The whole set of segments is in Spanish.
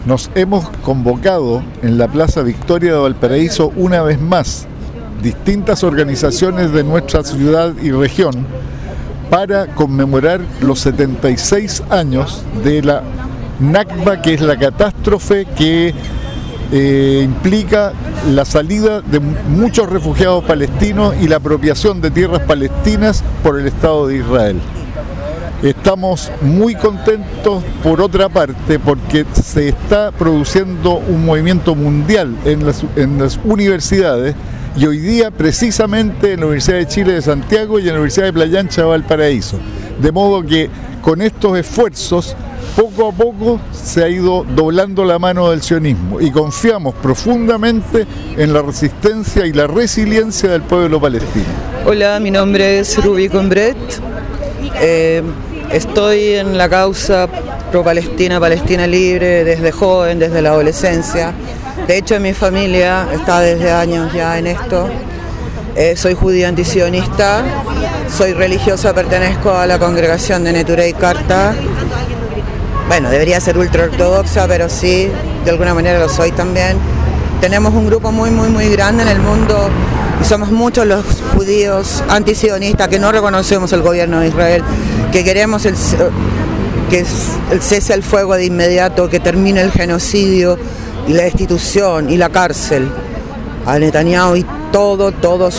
Nos hemos convocado en la Plaza Victoria de Valparaíso una vez más distintas organizaciones de nuestra ciudad y región para conmemorar los 76 años de la Nakba, que es la catástrofe que implica la salida de muchos refugiados palestinos y la apropiación de tierras palestinas por el Estado de Israel. Estamos muy contentos, por otra parte, porque se está produciendo un movimiento mundial en las universidades, y hoy día precisamente en la Universidad de Chile de Santiago y en la Universidad de Playa Ancha de Valparaíso. De modo que con estos esfuerzos, poco a poco se ha ido doblando la mano del sionismo y confiamos profundamente en la resistencia y la resiliencia del pueblo palestino. Hola, mi nombre es Ruby Combret. Estoy en la causa pro-Palestina, Palestina libre, desde joven, desde la adolescencia. De hecho, mi familia está desde años ya en esto. Soy judía antisionista, soy religiosa, pertenezco a la congregación de Neturei Karta. Bueno, debería ser ultraortodoxa, pero sí, de alguna manera lo soy también. Tenemos un grupo muy grande en el mundo y somos muchos los judíos antisionistas que no reconocemos el gobierno de Israel, que queremos que el cese al fuego de inmediato, que termine el genocidio y la destitución y la cárcel a Netanyahu y todo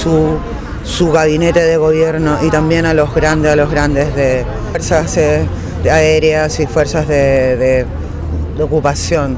su gabinete de gobierno, y también a los grandes de fuerzas aéreas y fuerzas de ocupación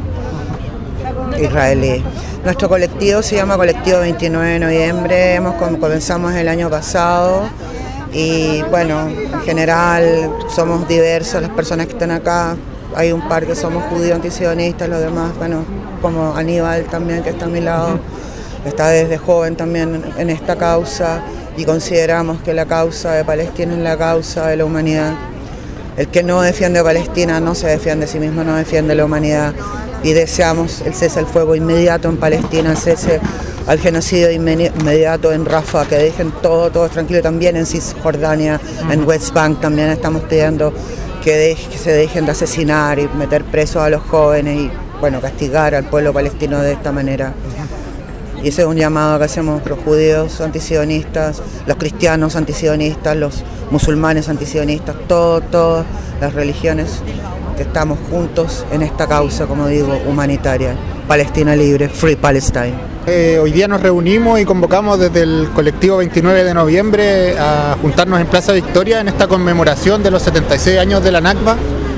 israelí. Nuestro colectivo se llama Colectivo 29 de Noviembre, comenzamos el año pasado y bueno, en general somos diversas las personas que están acá. Hay un par que somos judíos antisionistas, los demás, bueno, como Aníbal también, que está a mi lado, está desde joven también en esta causa, y consideramos que la causa de Palestina es la causa de la humanidad. El que no defiende a Palestina no se defiende a sí mismo, no defiende la humanidad, y deseamos el cese al fuego inmediato en Palestina, el cese al genocidio inmediato en Rafah, que dejen todo tranquilo, también en Cisjordania, en West Bank también estamos pidiendo que se dejen de asesinar y meter presos a los jóvenes y, bueno, castigar al pueblo palestino de esta manera. Y ese es un llamado que hacemos los judíos antisionistas, los cristianos antisionistas, los musulmanes antisionistas, todas las religiones que estamos juntos en esta causa, como digo, humanitaria. Palestina libre, Free Palestine. Hoy día nos reunimos y convocamos desde el colectivo 29 de noviembre a juntarnos en Plaza Victoria en esta conmemoración de los 76 años de la Nakba.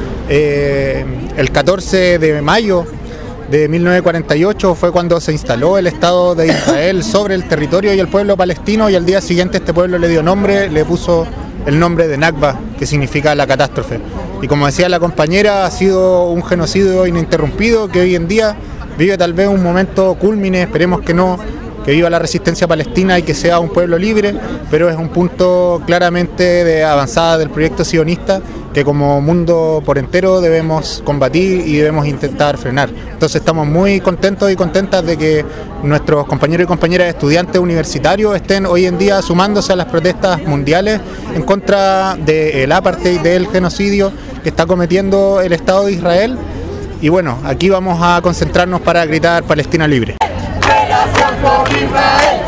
El 14 de mayo de 1948 fue cuando se instaló el Estado de Israel sobre el territorio y el pueblo palestino, y al día siguiente este pueblo le dio nombre, le puso el nombre de Nakba, que significa la catástrofe. Y como decía la compañera, ha sido un genocidio ininterrumpido que hoy en día vive tal vez un momento cúlmine, esperemos que no, que viva la resistencia palestina y que sea un pueblo libre, pero es un punto claramente de avanzada del proyecto sionista que como mundo por entero debemos combatir y debemos intentar frenar. Entonces estamos muy contentos y contentas de que nuestros compañeros y compañeras estudiantes universitarios estén hoy en día sumándose a las protestas mundiales en contra del apartheid, del genocidio que está cometiendo el Estado de Israel. Y bueno, aquí vamos a concentrarnos para gritar Palestina libre. Relación con Israel,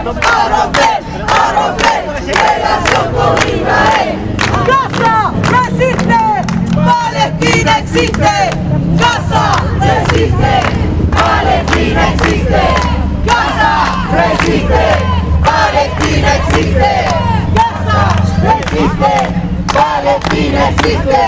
relación con Israel. Gaza resiste, Palestina existe. Gaza resiste, Palestina existe. Gaza resiste, Palestina existe. Gaza resiste, Palestina existe.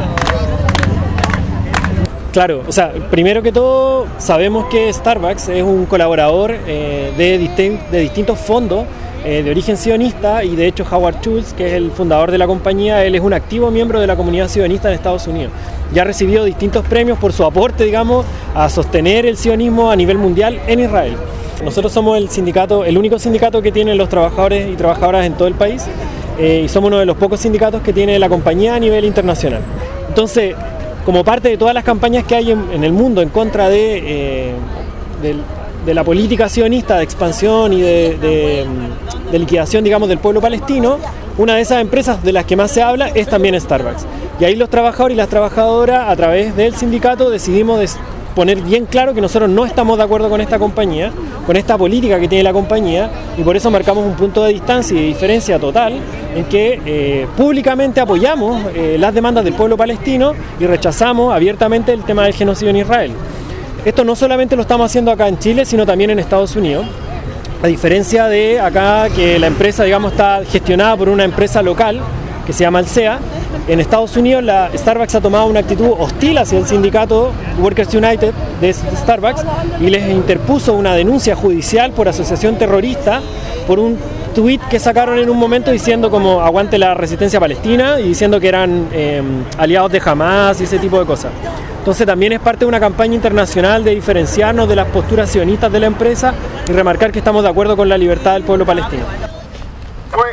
Claro, o sea, primero que todo sabemos que Starbucks es un colaborador de distintos fondos de origen sionista, y de hecho Howard Schultz, que es el fundador de la compañía, él es un activo miembro de la comunidad sionista en Estados Unidos. Ya ha recibido distintos premios por su aporte, digamos, a sostener el sionismo a nivel mundial en Israel. Nosotros somos el único sindicato que tienen los trabajadores y trabajadoras en todo el país, y somos uno de los pocos sindicatos que tiene la compañía a nivel internacional. Entonces, como parte de todas las campañas que hay en el mundo en contra de la política sionista de expansión y de liquidación, digamos, del pueblo palestino, una de esas empresas de las que más se habla es también Starbucks. Y ahí los trabajadores y las trabajadoras, a través del sindicato, decidimos poner bien claro que nosotros no estamos de acuerdo con esta compañía, con esta política que tiene la compañía, y por eso marcamos un punto de distancia y de diferencia total en que públicamente apoyamos las demandas del pueblo palestino y rechazamos abiertamente el tema del genocidio en Israel. Esto no solamente lo estamos haciendo acá en Chile, sino también en Estados Unidos. A diferencia de acá, que la empresa, digamos, está gestionada por una empresa local que se llama Alsea, en Estados Unidos la Starbucks ha tomado una actitud hostil hacia el sindicato Workers United de Starbucks y les interpuso una denuncia judicial por asociación terrorista por un tuit que sacaron en un momento diciendo como aguante la resistencia palestina y diciendo que eran aliados de Hamas y ese tipo de cosas. Entonces también es parte de una campaña internacional de diferenciarnos de las posturas sionistas de la empresa y remarcar que estamos de acuerdo con la libertad del pueblo palestino. Fue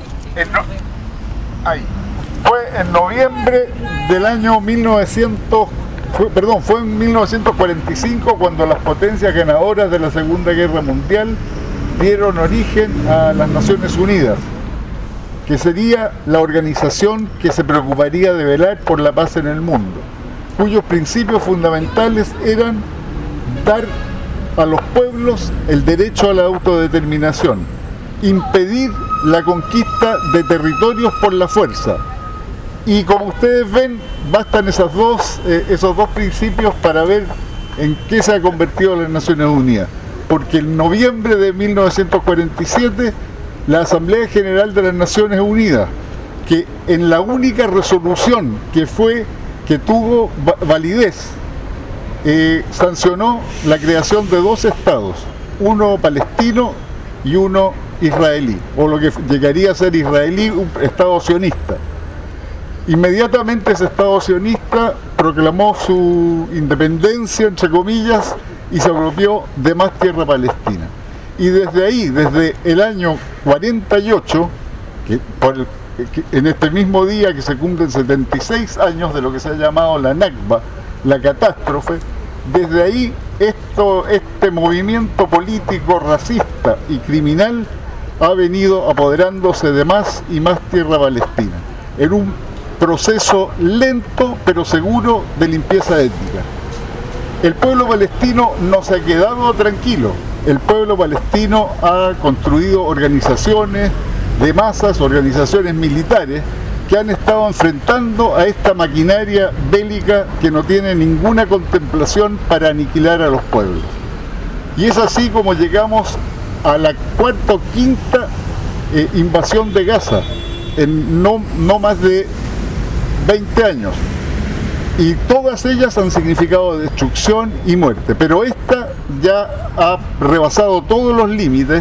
en noviembre del año 1945 cuando las potencias ganadoras de la Segunda Guerra Mundial dieron origen a las Naciones Unidas, que sería la organización que se preocuparía de velar por la paz en el mundo, cuyos principios fundamentales eran dar a los pueblos el derecho a la autodeterminación, impedir la conquista de territorios por la fuerza. Y como ustedes ven, bastan esos dos principios para ver en qué se ha convertido las Naciones Unidas. Porque en noviembre de 1947, la Asamblea General de las Naciones Unidas, que en la única resolución que tuvo validez, sancionó la creación de dos estados, uno palestino y uno israelí, o lo que llegaría a ser israelí, un estado sionista. Inmediatamente ese estado sionista proclamó su independencia, entre comillas, y se apropió de más tierra palestina. Y desde ahí, desde el año 48, en este mismo día que se cumplen 76 años de lo que se ha llamado la Nakba, la catástrofe, desde ahí este movimiento político racista y criminal ha venido apoderándose de más y más tierra palestina, en un proceso lento pero seguro de limpieza étnica. El pueblo palestino no se ha quedado tranquilo. El pueblo palestino ha construido organizaciones de masas, organizaciones militares que han estado enfrentando a esta maquinaria bélica que no tiene ninguna contemplación para aniquilar a los pueblos. Y es así como llegamos a la cuarta o quinta invasión de Gaza en no más de 20 años. Y todas ellas han significado destrucción y muerte, pero esta ya ha rebasado todos los límites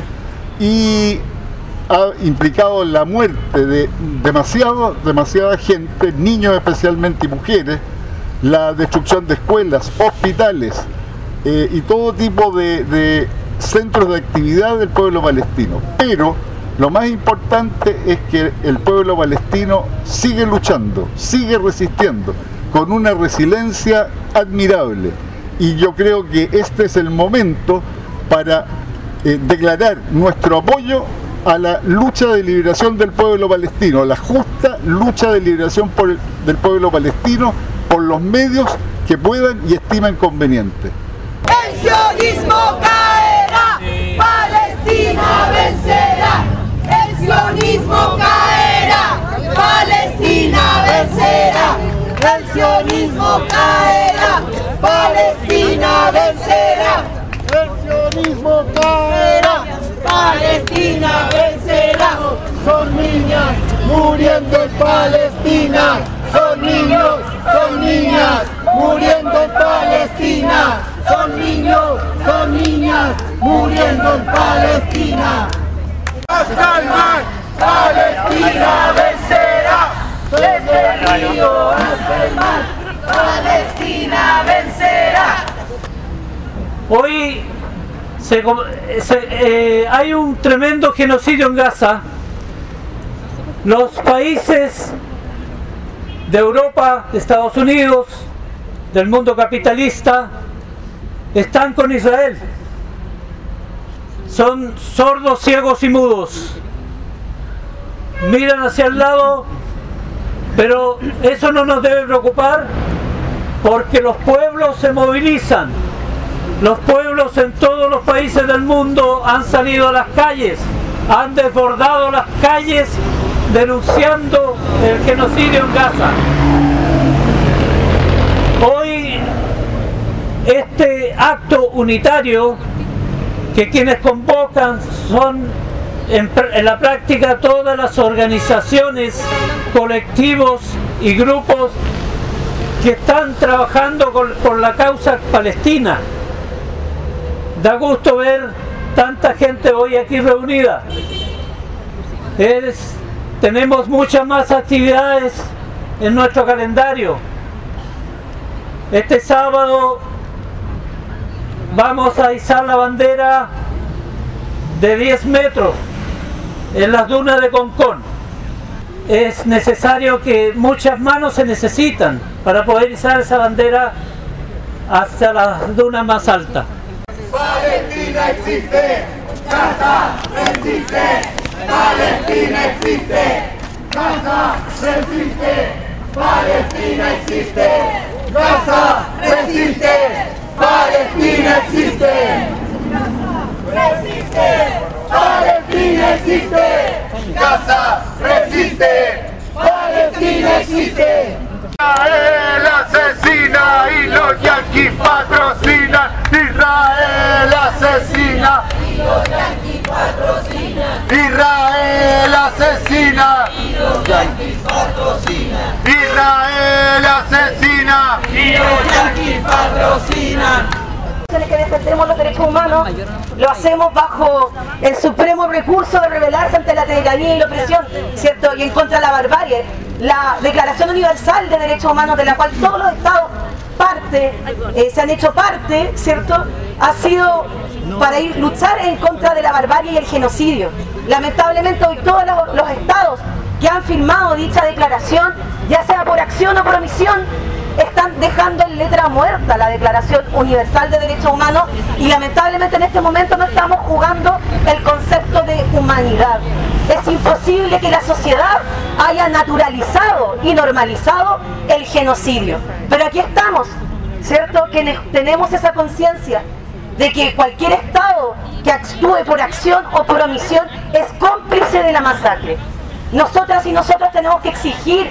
y ha implicado la muerte de demasiada gente, niños especialmente y mujeres, la destrucción de escuelas, hospitales y todo tipo de centros de actividad del pueblo palestino. Pero lo más importante es que el pueblo palestino sigue luchando, sigue resistiendo, con una resiliencia admirable. Y yo creo que este es el momento para declarar nuestro apoyo a la lucha de liberación del pueblo palestino, a la justa lucha de liberación del pueblo palestino por los medios que puedan y estimen convenientes. El sionismo caerá, Palestina vencerá. El sionismo caerá, Palestina vencerá. El sionismo caerá, Palestina vencerá. El sionismo caerá, Palestina vencerá. son niñas muriendo en Palestina, Son niños, son niñas, muriendo en Palestina. Son niños, son niñas, muriendo en Palestina. hasta el mar. Palestina vencerá. Desde el río hasta el mar. Palestina vencerá. Hoy hay un tremendo genocidio en Gaza. Los países de Europa, de Estados Unidos, del mundo capitalista, están con Israel. Son sordos, ciegos y mudos. Miran hacia el lado, pero eso no nos debe preocupar, porque los pueblos se movilizan. Los pueblos en todos los países del mundo han salido a las calles, han desbordado las calles denunciando el genocidio en Gaza. Hoy este acto unitario, que quienes convocan son en la práctica todas las organizaciones, colectivos y grupos que están trabajando por la causa palestina. Da gusto ver tanta gente hoy aquí reunida. Tenemos muchas más actividades en nuestro calendario. Este sábado vamos a izar la bandera de 10 metros en las dunas de Concón. Es necesario que muchas manos se necesitan para poder izar esa bandera hasta las dunas más altas. Palestina existe, Gaza resiste, Palestina existe, Gaza resiste, Palestina existe, Gaza resiste, Palestina existe, resiste, Palestina existe, Gaza resiste, Palestina existe. Israel asesina y los yanquis patrocinan. Israel asesina y los yanquis patrocinan. Israel asesina y los yanquis patrocinan. Israel asesina y los yanquis patrocinan. Que defendemos los derechos humanos, lo hacemos bajo el supremo recurso de rebelarse ante la tiranía y la opresión, ¿cierto? Y en contra de la barbarie. La Declaración Universal de Derechos Humanos, de la cual todos los estados se han hecho parte, ¿cierto? Ha sido para luchar en contra de la barbarie y el genocidio. Lamentablemente hoy todos los estados que han firmado dicha declaración, ya sea por acción o por omisión, están dejando en letra muerta la Declaración Universal de Derechos Humanos, y lamentablemente en este momento no estamos jugando el concepto de humanidad. Es imposible que la sociedad haya naturalizado y normalizado el genocidio. Pero aquí estamos, ¿cierto? Que tenemos esa conciencia de que cualquier Estado que actúe por acción o por omisión es cómplice de la masacre. Nosotras y nosotros tenemos que exigir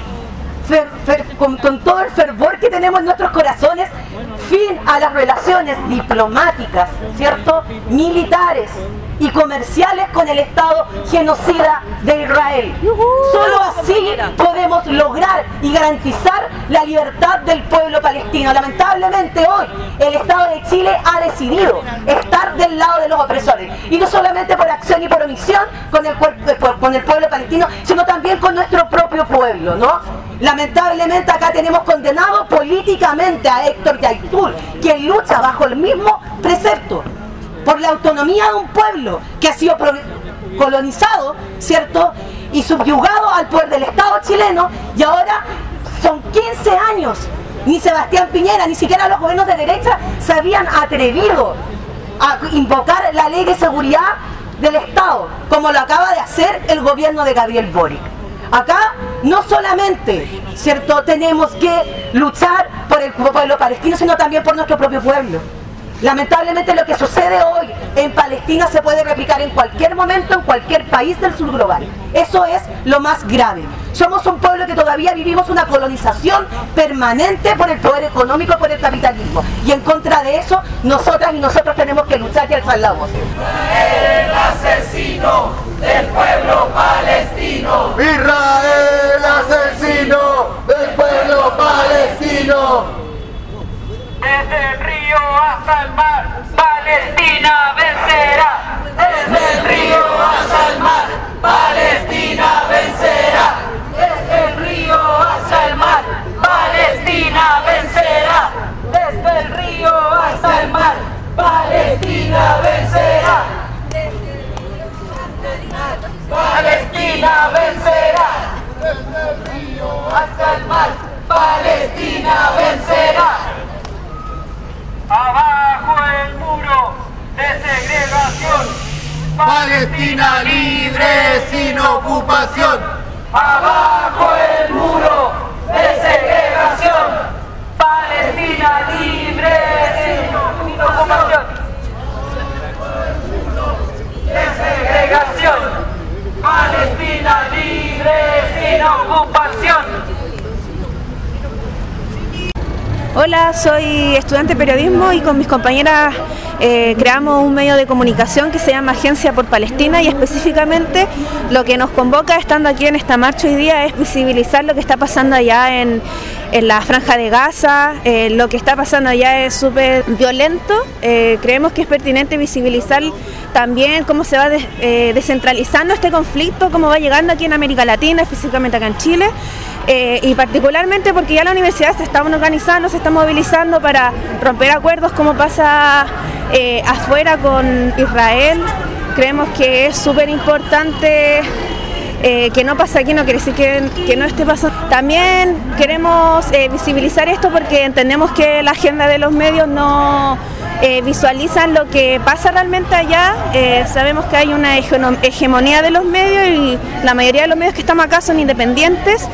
con todo el fervor que tenemos en nuestros corazones, fin a las relaciones diplomáticas, ¿cierto?, militares y comerciales con el Estado genocida de Israel. Solo así podemos lograr y garantizar la libertad del pueblo palestino. Lamentablemente hoy el Estado de Chile ha decidido estar del lado de los opresores, y no solamente por acción y por omisión con el pueblo palestino, sino también con nuestro propio pueblo, ¿no? Lamentablemente acá tenemos condenado políticamente a Héctor Yaitul, quien lucha bajo el mismo precepto por la autonomía de un pueblo que ha sido colonizado, ¿cierto?, y subyugado al poder del Estado chileno, y ahora son 15 años. Ni Sebastián Piñera, ni siquiera los gobiernos de derecha se habían atrevido a invocar la ley de seguridad del Estado, como lo acaba de hacer el gobierno de Gabriel Boric. Acá no solamente, ¿cierto?, tenemos que luchar por el pueblo palestino, sino también por nuestro propio pueblo. Lamentablemente lo que sucede hoy en Palestina se puede replicar en cualquier momento, en cualquier país del sur global. Eso es lo más grave. Somos un pueblo que todavía vivimos una colonización permanente por el poder económico, por el capitalismo. Y en contra de eso, nosotras y nosotros tenemos que luchar y alzar la voz. Israel asesino del pueblo palestino. Israel asesino del pueblo palestino. Desde el río hasta el mar, Palestina vencerá. Desde el río hasta el mar, Palestina vencerá. Desde el río hasta el mar, Palestina vencerá. Desde el río hasta el mar, Palestina vencerá. Palestina vencerá. Desde el río hasta el mar, Palestina vencerá. Abajo el muro de segregación. Palestina libre sin ocupación. Abajo el muro de segregación. Palestina soy estudiante de periodismo y con mis compañeras creamos un medio de comunicación que se llama Agencia por Palestina, y específicamente lo que nos convoca estando aquí en esta marcha hoy día es visibilizar lo que está pasando allá en la Franja de Gaza. Lo que está pasando allá es súper violento. Creemos que es pertinente visibilizar también cómo se va descentralizando este conflicto, cómo va llegando aquí en América Latina, específicamente acá en Chile. Y particularmente porque ya la universidad se está organizando, se está movilizando para romper acuerdos como pasa afuera con Israel. Creemos que es súper importante que no pasa aquí, no quiere decir que no esté pasando. También queremos visibilizar esto porque entendemos que la agenda de los medios no visualizan lo que pasa realmente allá. Sabemos que hay una hegemonía de los medios y la mayoría de los medios que estamos acá son independientes,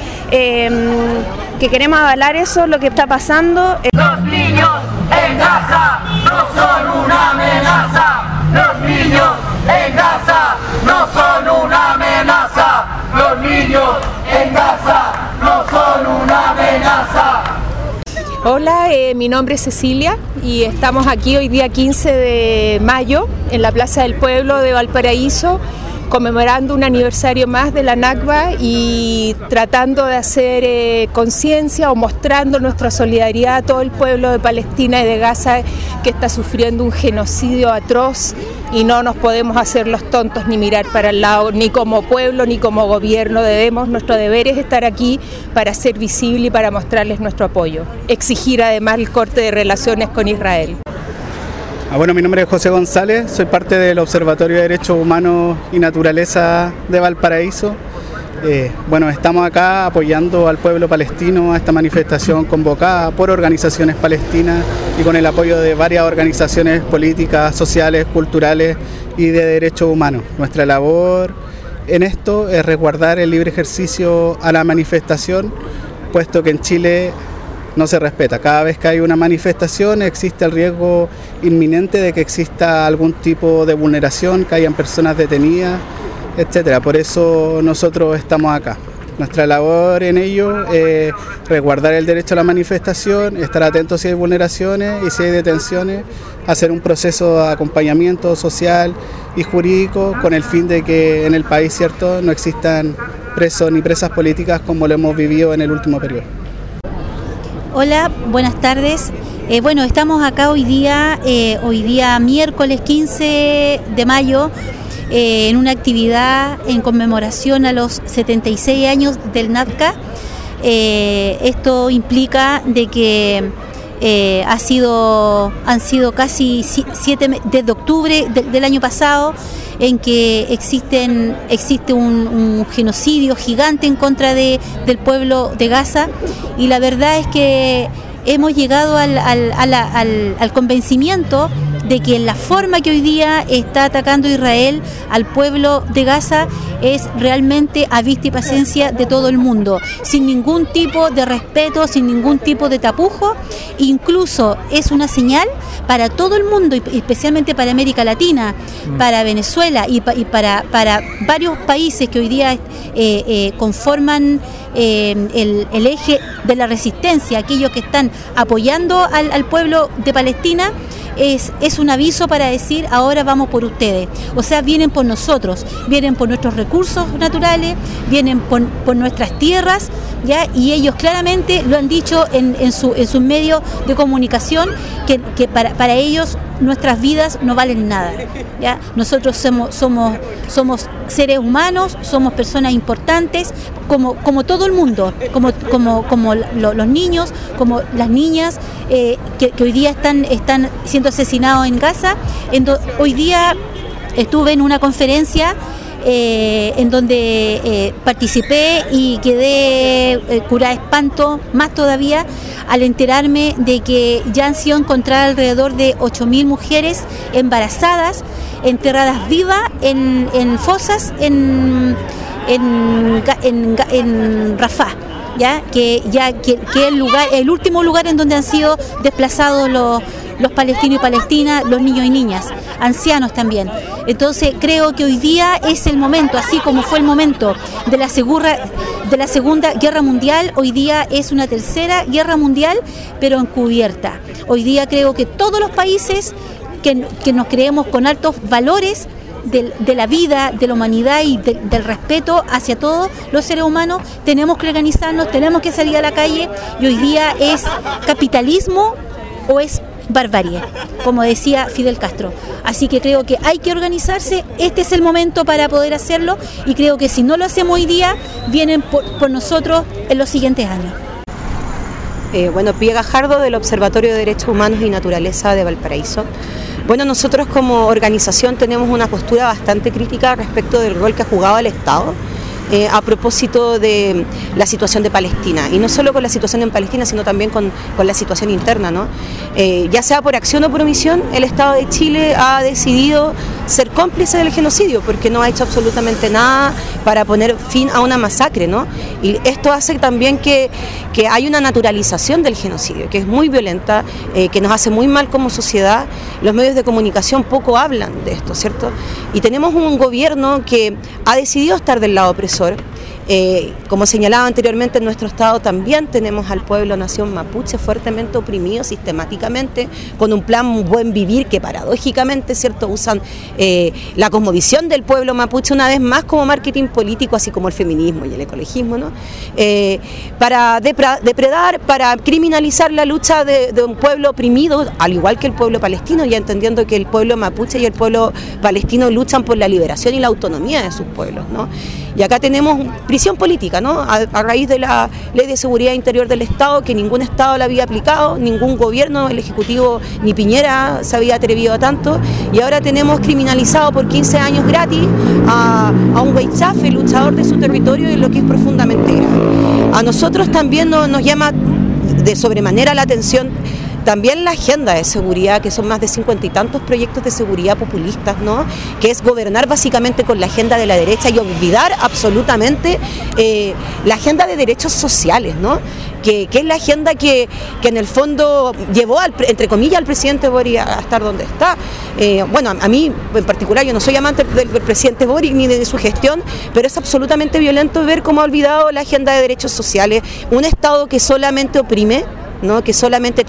que queremos avalar eso, lo que está pasando. Los niños en Gaza no son una amenaza. Los niños en Gaza no son una amenaza. Los niños en Gaza no son una amenaza. Hola, mi nombre es Cecilia y estamos aquí hoy día 15 de mayo en la Plaza del Pueblo de Valparaíso, conmemorando un aniversario más de la Nakba y tratando de hacer conciencia o mostrando nuestra solidaridad a todo el pueblo de Palestina y de Gaza, que está sufriendo un genocidio atroz, y no nos podemos hacer los tontos ni mirar para el lado, ni como pueblo ni como gobierno. Nuestro deber es estar aquí para ser visible y para mostrarles nuestro apoyo. Exigir además el corte de relaciones con Israel. Bueno, mi nombre es José González, soy parte del Observatorio de Derechos Humanos y Naturaleza de Valparaíso. Estamos acá apoyando al pueblo palestino a esta manifestación convocada por organizaciones palestinas y con el apoyo de varias organizaciones políticas, sociales, culturales y de derechos humanos. Nuestra labor en esto es resguardar el libre ejercicio a la manifestación, puesto que en Chile no se respeta. Cada vez que hay una manifestación existe el riesgo inminente de que exista algún tipo de vulneración, que hayan personas detenidas, etcétera. Por eso nosotros estamos acá. Nuestra labor en ello es resguardar el derecho a la manifestación, estar atentos si hay vulneraciones y si hay detenciones, hacer un proceso de acompañamiento social y jurídico con el fin de que en el país, ¿cierto?, no existan presos ni presas políticas como lo hemos vivido en el último periodo. Hola, buenas tardes. Estamos acá hoy día miércoles 15 de mayo, en una actividad en conmemoración a los 76 años del Nakba. Esto implica de que han sido casi 7 desde octubre del año pasado, en que existe un genocidio gigante en contra del pueblo de Gaza, y la verdad es que hemos llegado al convencimiento de que la forma que hoy día está atacando Israel al pueblo de Gaza es realmente a vista y paciencia de todo el mundo, sin ningún tipo de respeto, sin ningún tipo de tapujo. Incluso es una señal para todo el mundo, y especialmente para América Latina, para Venezuela y para varios países que hoy día conforman el eje de la resistencia, aquellos que están apoyando al pueblo de Palestina. Es un aviso para decir: ahora vamos por ustedes. O sea, vienen por nosotros, vienen por nuestros recursos naturales, vienen por nuestras tierras, ¿ya? Y ellos claramente lo han dicho en sus medios de comunicación, que para ellos nuestras vidas no valen nada, ¿ya? Nosotros somos seres humanos, somos personas importantes, como todo el mundo, como los niños, como las niñas que hoy día están siendo asesinados en Gaza. Hoy día estuve en una conferencia en donde participé y quedé curada de espanto, más todavía al enterarme de que ya han sido encontradas alrededor de 8.000 mujeres embarazadas, enterradas vivas en fosas en Rafah. Que el último lugar en donde han sido desplazados los palestinos y palestinas, los niños y niñas, ancianos también. Entonces creo que hoy día es el momento, así como fue el momento de la la Segunda Guerra Mundial, hoy día es una tercera guerra mundial, pero encubierta. Hoy día creo que todos los países que nos creemos con altos valores de la vida, de la humanidad y del respeto hacia todos los seres humanos, tenemos que organizarnos, tenemos que salir a la calle, y hoy día es capitalismo o es barbarie, como decía Fidel Castro. Así que creo que hay que organizarse, este es el momento para poder hacerlo, y creo que si no lo hacemos hoy día, vienen por nosotros en los siguientes años. Bueno, Pía Gajardo, del Observatorio de Derechos Humanos y Naturaleza de Valparaíso. Bueno, nosotros como organización tenemos una postura bastante crítica respecto del rol que ha jugado el Estado a propósito de la situación de Palestina, y no solo con la situación en Palestina, sino también con la situación interna, ¿no? Ya sea por acción o por omisión, el Estado de Chile ha decidido ser cómplice del genocidio, porque no ha hecho absolutamente nada para poner fin a una masacre, ¿no? Y esto hace también que hay una naturalización del genocidio, que es muy violenta, que nos hace muy mal como sociedad. Los medios de comunicación poco hablan de esto, ¿cierto? Y tenemos un gobierno que ha decidido estar del lado opresor. Como señalaba anteriormente, en nuestro estado también tenemos al pueblo nación mapuche fuertemente oprimido sistemáticamente, con un plan buen vivir que paradójicamente, ¿cierto?, usan la cosmovisión del pueblo mapuche una vez más como marketing político, así como el feminismo y el ecologismo, ¿no? Para depredar, para criminalizar la lucha de un pueblo oprimido, al igual que el pueblo palestino, ya entendiendo que el pueblo mapuche y el pueblo palestino luchan por la liberación y la autonomía de sus pueblos, ¿no? Y acá tenemos prisión política, ¿no? A raíz de la Ley de Seguridad Interior del Estado, que ningún Estado la había aplicado, ningún gobierno, el Ejecutivo ni Piñera se había atrevido a tanto, y ahora tenemos criminalizado por 15 años gratis a un huaychafe, luchador de su territorio, y lo que es profundamente grave. A nosotros también nos llama de sobremanera la atención también la agenda de seguridad, que son más de 50 y tantos proyectos de seguridad populistas, ¿no? Que es gobernar básicamente con la agenda de la derecha y olvidar absolutamente la agenda de derechos sociales, ¿no? Que es la agenda que en el fondo llevó, entre comillas, al presidente Boric a estar donde está. Bueno, a mí en particular, yo no soy amante del presidente Boric ni de su gestión, pero es absolutamente violento ver cómo ha olvidado la agenda de derechos sociales, un Estado que solamente oprime, ¿no? Que solamente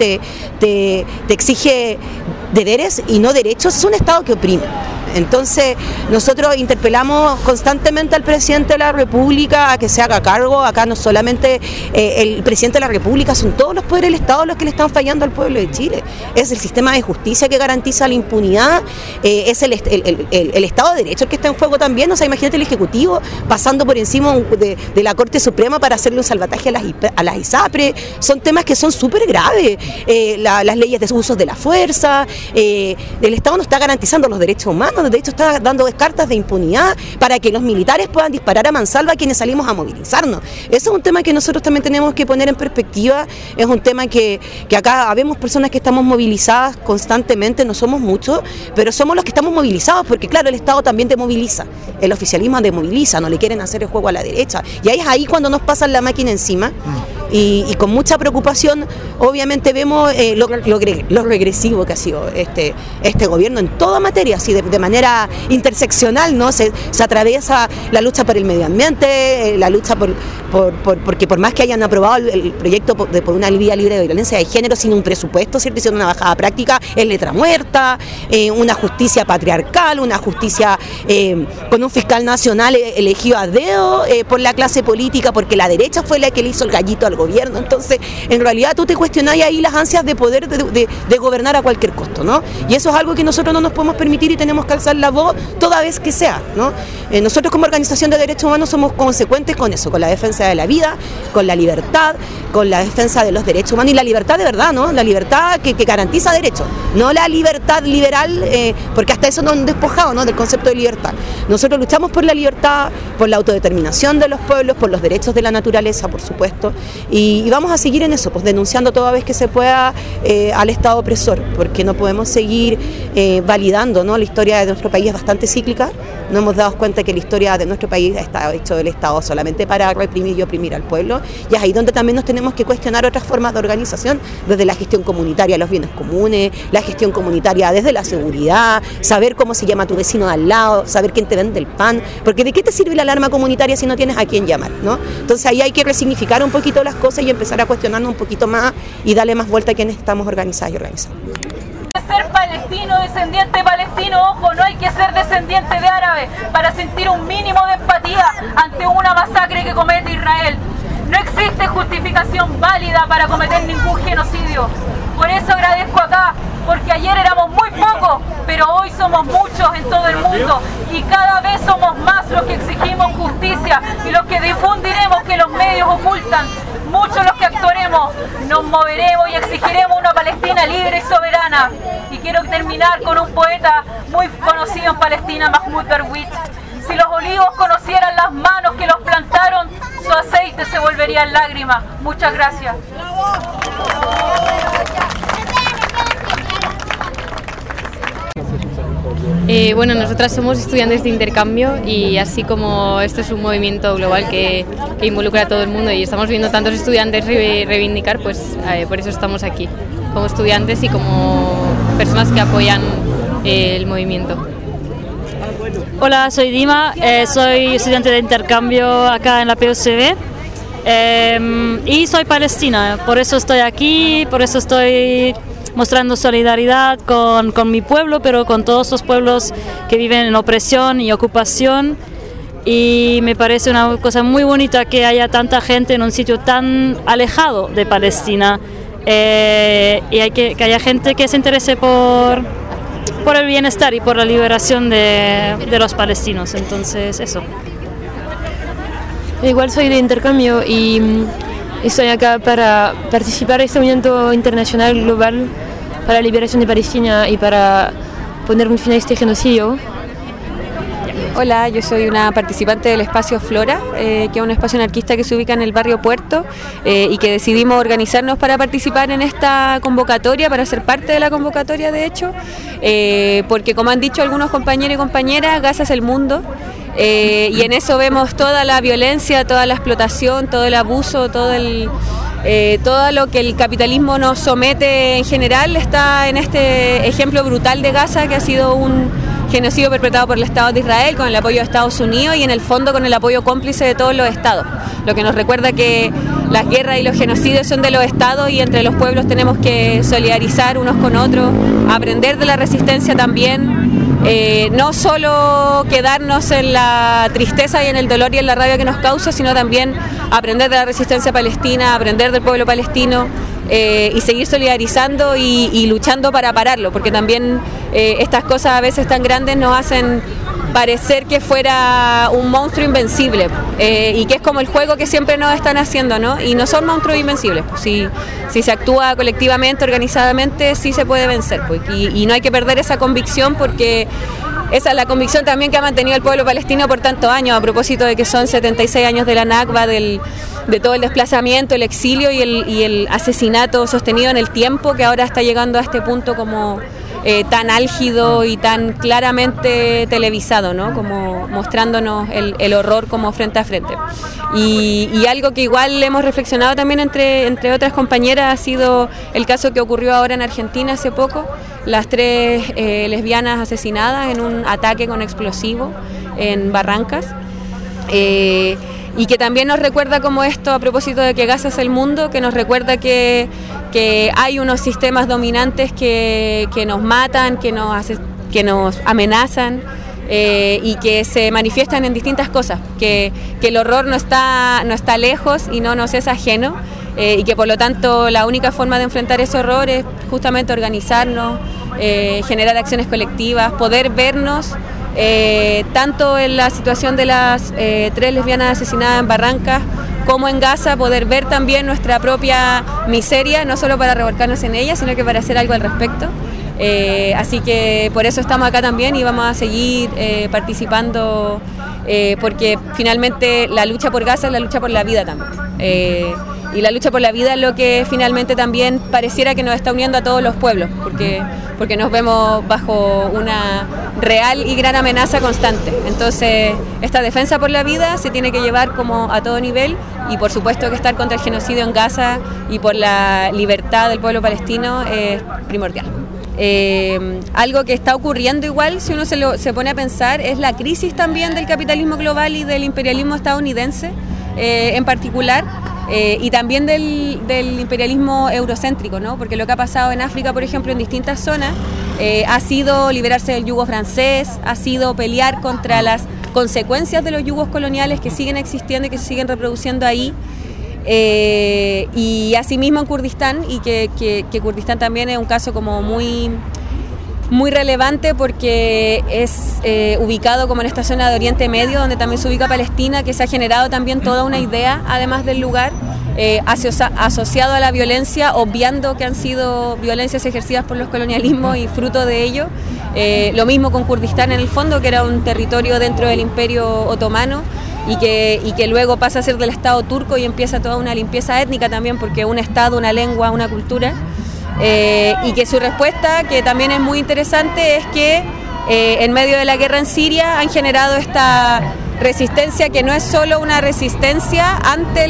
te exige deberes y no derechos, es un Estado que oprime. Entonces nosotros interpelamos constantemente al presidente de la República a que se haga cargo. Acá no solamente el presidente de la República, son todos los poderes del Estado los que le están fallando al pueblo de Chile. Es el sistema de justicia que garantiza la impunidad, es el Estado de Derecho el que está en juego también. O sea, imagínate el Ejecutivo pasando por encima de la Corte Suprema para hacerle un salvataje a las ISAPRE. Son temas que son súper graves. Las leyes de usos de la fuerza, el Estado no está garantizando los derechos humanos. De hecho, está dando cartas de impunidad para que los militares puedan disparar a mansalva a quienes salimos a movilizarnos. Ese es un tema que nosotros también tenemos que poner en perspectiva. Es un tema que acá habemos personas que estamos movilizadas constantemente, no somos muchos, pero somos los que estamos movilizados, porque claro, el Estado también te moviliza, el oficialismo te moviliza, no le quieren hacer el juego a la derecha, y ahí es ahí cuando nos pasan la máquina encima. Y con mucha preocupación obviamente vemos lo regresivo que ha sido este gobierno en toda materia, así de manera interseccional, ¿no? Se atraviesa la lucha por el medio ambiente, la lucha porque por más que hayan aprobado el proyecto por una vía libre de violencia de género sin un presupuesto, ¿cierto? Sin una bajada práctica, es letra muerta, una justicia patriarcal, una justicia con un fiscal nacional elegido a dedo por la clase política, porque la derecha fue la que le hizo el gallito al gobierno. Entonces, en realidad tú te cuestionás ahí las ansias de poder de gobernar a cualquier costo, ¿no? Y eso es algo que nosotros no nos podemos permitir y tenemos que alzar la voz toda vez que sea, ¿no? Nosotros como organización de derechos humanos somos consecuentes con eso, con la defensa de la vida, con la libertad, con la defensa de los derechos humanos y la libertad de verdad, ¿no? La libertad que garantiza derechos, no la libertad liberal, porque hasta eso nos han despojado, ¿no? Del concepto de libertad. Nosotros luchamos por la libertad, por la autodeterminación de los pueblos, por los derechos de la naturaleza, por supuesto, y vamos a seguir en eso, pues denunciando toda vez que se pueda al Estado opresor, porque no podemos seguir validando, ¿no? La historia de nuestro país es bastante cíclica, no hemos dado cuenta que la historia de nuestro país está hecho del Estado solamente para reprimir y oprimir al pueblo, y es ahí donde también nos tenemos que cuestionar otras formas de organización, desde la gestión comunitaria, los bienes comunes, la gestión comunitaria desde la seguridad, saber cómo se llama tu vecino de al lado, saber quién te vende el pan, porque ¿de qué te sirve la alarma comunitaria si no tienes a quién llamar, ¿no? Entonces ahí hay que resignificar un poquito las cosas y empezar a cuestionarnos un poquito más y darle más vuelta a quienes estamos organizados y organizados. Ser palestino, descendiente palestino, ojo, no hay que ser descendiente de árabe para sentir un mínimo de empatía ante una masacre que comete Israel. No existe justificación válida para cometer ningún genocidio. Por eso agradezco acá, porque ayer éramos muy pocos, pero hoy somos muchos en todo el mundo y cada vez somos más los que exigimos justicia y los que difundiremos que los medios ocultan. Muchos los que actuaremos, nos moveremos y exigiremos una Palestina libre y soberana. Y quiero terminar con un poeta muy conocido en Palestina, Mahmoud Darwish. Si los olivos conocieran las manos que los plantaron, su aceite se volvería en lágrimas. Muchas gracias. Bueno, nosotras somos estudiantes de intercambio y así como esto es un movimiento global que involucra a todo el mundo y estamos viendo tantos estudiantes reivindicar, pues por eso estamos aquí, como estudiantes y como personas que apoyan el movimiento. Hola, soy Dima, soy estudiante de intercambio acá en la PUCV y soy palestina, por eso estoy aquí, por eso estoy mostrando solidaridad con mi pueblo, pero con todos los pueblos que viven en opresión y ocupación. Y me parece una cosa muy bonita que haya tanta gente en un sitio tan alejado de Palestina y que haya gente que se interese por el bienestar y por la liberación de los palestinos. Entonces, eso. Igual soy de intercambio y estoy acá para participar en este movimiento internacional global para la liberación de Palestina y para poner un fin a este genocidio. Hola, yo soy una participante del espacio Flora, que es un espacio anarquista que se ubica en el barrio Puerto y que decidimos organizarnos para participar en esta convocatoria, para ser parte de la convocatoria de hecho, porque como han dicho algunos compañeros y compañeras, Gaza es el mundo. Y en eso vemos toda la violencia, toda la explotación, todo el abuso, todo lo que el capitalismo nos somete en general está en este ejemplo brutal de Gaza, que ha sido un genocidio perpetrado por el Estado de Israel con el apoyo de Estados Unidos y en el fondo con el apoyo cómplice de todos los estados, lo que nos recuerda que las guerras y los genocidios son de los estados y entre los pueblos tenemos que solidarizar unos con otros, aprender de la resistencia también. No solo quedarnos en la tristeza y en el dolor y en la rabia que nos causa, sino también aprender de la resistencia palestina, aprender del pueblo palestino y seguir solidarizando y luchando para pararlo, porque también estas cosas a veces tan grandes nos hacen parecer que fuera un monstruo invencible y que es como el juego que siempre nos están haciendo, ¿no? Y no son monstruos invencibles, pues, si se actúa colectivamente, organizadamente, sí se puede vencer, pues, y no hay que perder esa convicción porque esa es la convicción también que ha mantenido el pueblo palestino por tantos años, a propósito de que son 76 años de la Nakba, de todo el desplazamiento, el exilio y el asesinato sostenido en el tiempo que ahora está llegando a este punto como tan álgido y tan claramente televisado, ¿no? Como mostrándonos el horror como frente a frente. Y algo que igual hemos reflexionado también entre otras compañeras ha sido el caso que ocurrió ahora en Argentina hace poco, las 3 lesbianas asesinadas en un ataque con explosivo en Barrancas. Y que también nos recuerda como esto, a propósito de que Gaza es el mundo, que nos recuerda que hay unos sistemas dominantes que nos matan, que nos amenazan y que se manifiestan en distintas cosas, que el horror no está lejos y no nos es ajeno y que por lo tanto la única forma de enfrentar ese horror es justamente organizarnos, generar acciones colectivas, poder vernos tanto en la situación de las 3 lesbianas asesinadas en Barrancas como en Gaza, poder ver también nuestra propia miseria, no solo para revolcarnos en ella, sino que para hacer algo al respecto. Así que por eso estamos acá también y vamos a seguir participando porque finalmente la lucha por Gaza es la lucha por la vida también. Y la lucha por la vida es lo que finalmente también pareciera que nos está uniendo a todos los pueblos, porque nos vemos bajo una real y gran amenaza constante. Entonces, esta defensa por la vida se tiene que llevar como a todo nivel, y por supuesto que estar contra el genocidio en Gaza y por la libertad del pueblo palestino es primordial. Algo que está ocurriendo igual, si uno se pone a pensar, es la crisis también del capitalismo global y del imperialismo estadounidense en particular, y también del imperialismo eurocéntrico, ¿no? Porque lo que ha pasado en África, por ejemplo, en distintas zonas, ha sido liberarse del yugo francés, ha sido pelear contra las consecuencias de los yugos coloniales que siguen existiendo y que se siguen reproduciendo ahí. Y asimismo en Kurdistán, y que Kurdistán también es un caso como muy relevante porque es ubicado como en esta zona de Oriente Medio, donde también se ubica Palestina, que se ha generado también toda una idea, además del lugar, asociado a la violencia, obviando que han sido violencias ejercidas por los colonialismos y fruto de ello. Lo mismo con Kurdistán en el fondo, que era un territorio dentro del Imperio Otomano, y que luego pasa a ser del Estado turco y empieza toda una limpieza étnica también, porque un Estado, una lengua, una cultura, y que su respuesta, que también es muy interesante, es que en medio de la guerra en Siria han generado esta resistencia, que no es solo una resistencia ante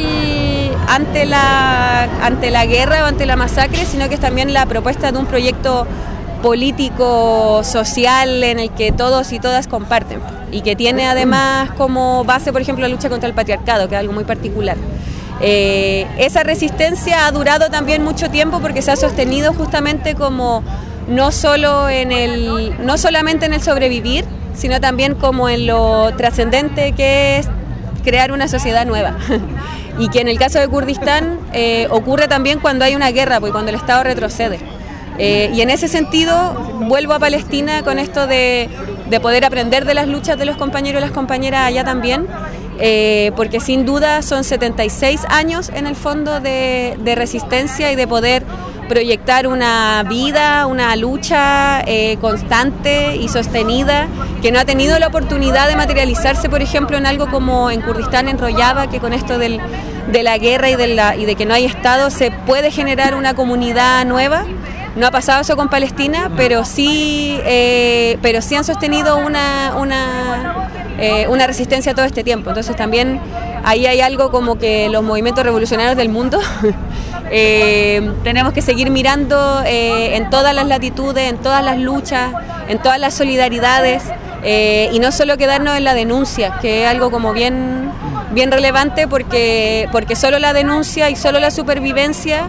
la guerra o ante la masacre, sino que es también la propuesta de un proyecto político, social, en el que todos y todas comparten, y que tiene además como base, por ejemplo, la lucha contra el patriarcado, que es algo muy particular. Esa resistencia ha durado también mucho tiempo, porque se ha sostenido justamente como no solamente en el sobrevivir, sino también como en lo trascendente que es crear una sociedad nueva. Y que en el caso de Kurdistán ocurre también cuando hay una guerra, pues cuando el Estado retrocede. Y en ese sentido vuelvo a Palestina con esto de poder aprender de las luchas de los compañeros y las compañeras allá también, porque sin duda son 76 años en el fondo de resistencia y de poder proyectar una vida, una lucha constante y sostenida, que no ha tenido la oportunidad de materializarse, por ejemplo, en algo como en Kurdistán, en Rojava, que con esto de la guerra y de que no hay Estado se puede generar una comunidad nueva. No ha pasado eso con Palestina, pero sí han sostenido una resistencia todo este tiempo. Entonces también ahí hay algo como que los movimientos revolucionarios del mundo tenemos que seguir mirando en todas las latitudes, en todas las luchas, en todas las solidaridades, y no solo quedarnos en la denuncia, que es algo como bien relevante, porque solo la denuncia y solo la supervivencia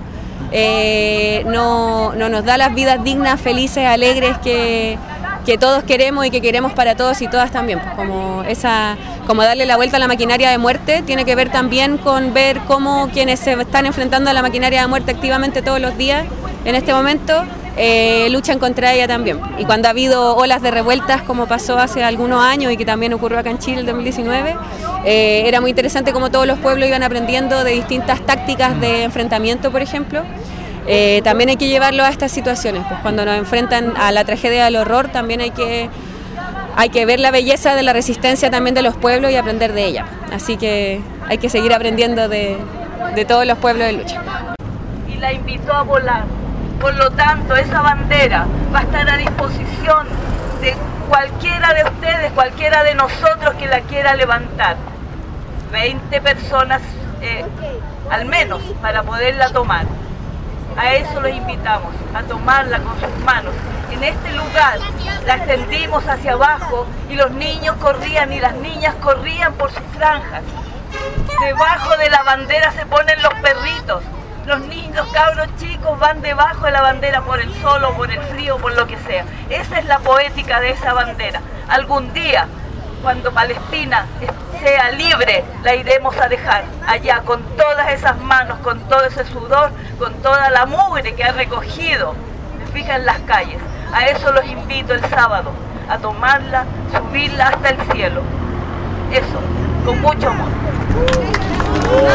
no nos da las vidas dignas, felices, alegres que todos queremos y que queremos para todos y todas también. Pues como darle la vuelta a la maquinaria de muerte tiene que ver también con ver cómo quienes se están enfrentando a la maquinaria de muerte activamente todos los días en este momento luchan contra ella también. Y cuando ha habido olas de revueltas, como pasó hace algunos años y que también ocurrió acá en Chile en 2019, era muy interesante cómo todos los pueblos iban aprendiendo de distintas tácticas de enfrentamiento, por ejemplo. También hay que llevarlo a estas situaciones, pues cuando nos enfrentan a la tragedia del horror, también hay que ver la belleza de la resistencia también de los pueblos y aprender de ella. Así que hay que seguir aprendiendo de todos los pueblos de lucha. Y la invitó a volar. Por lo tanto, esa bandera va a estar a disposición de cualquiera de ustedes, cualquiera de nosotros que la quiera levantar. 20 personas al menos para poderla tomar. A eso los invitamos, a tomarla con sus manos. En este lugar la extendimos hacia abajo y los niños corrían y las niñas corrían por sus franjas. Debajo de la bandera se ponen los perritos. Los niños, cabros chicos, van debajo de la bandera por el sol o por el frío, por lo que sea. Esa es la poética de esa bandera. Algún día, cuando Palestina sea libre, la iremos a dejar allá con todas esas manos, con todo ese sudor, con toda la mugre que ha recogido, se fija en las calles. A eso los invito el sábado, a tomarla, subirla hasta el cielo. Eso, con mucho amor.